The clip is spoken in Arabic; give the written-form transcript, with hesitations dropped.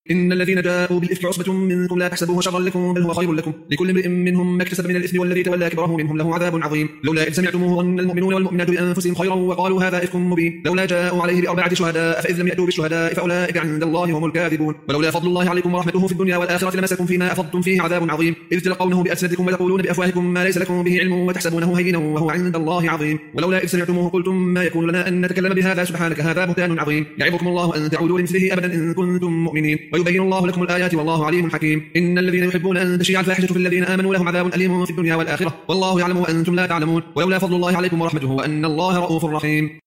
إن الذين جاءوا بالإفك عصبة منكم لا تحسبوه شرا لكم بل هو خير لكم لكل امرئ منهم ما اكتسب من الإثم والذي تولى كبره منهم له عذاب عظيم لولا إذ سمعتموه ظن المؤمنون والمؤمنات بأنفسهم خيرا وقالوا هذا إفك مبين لولا جاءوا عليه بأربعة شهداء فإذ لم يأتوا بالشهداء فأولئك عند الله هم الكاذبون ولولا فضل الله عليكم ورحمته في الدنيا والآخرة لمسكم فيما أفضتم فيه عذاب عظيم إذ تلقونه بألسنتكم وتقولون بأفواهكم ما ليس لكم به علم وتحسبونه هينا وهو عند الله عظيم ولولا إذ سمعتموه قلتم ما يكون لنا أن نتكلم بهذا سبحانك هذا بهتان عظيم يعظكم الله أن تعودوا لمثله أبدا إن كنتم مؤمنين ويبين الله لكم الآيات والله عليم حكيم إن الذين يحبون أن تشيع الفاحشة في الذين آمنوا لهم عذاب أليم في الدنيا والآخرة والله يعلم وأنتم لا تعلمون ولولا فضل الله عليكم ورحمته وأن الله رؤوف رحيم.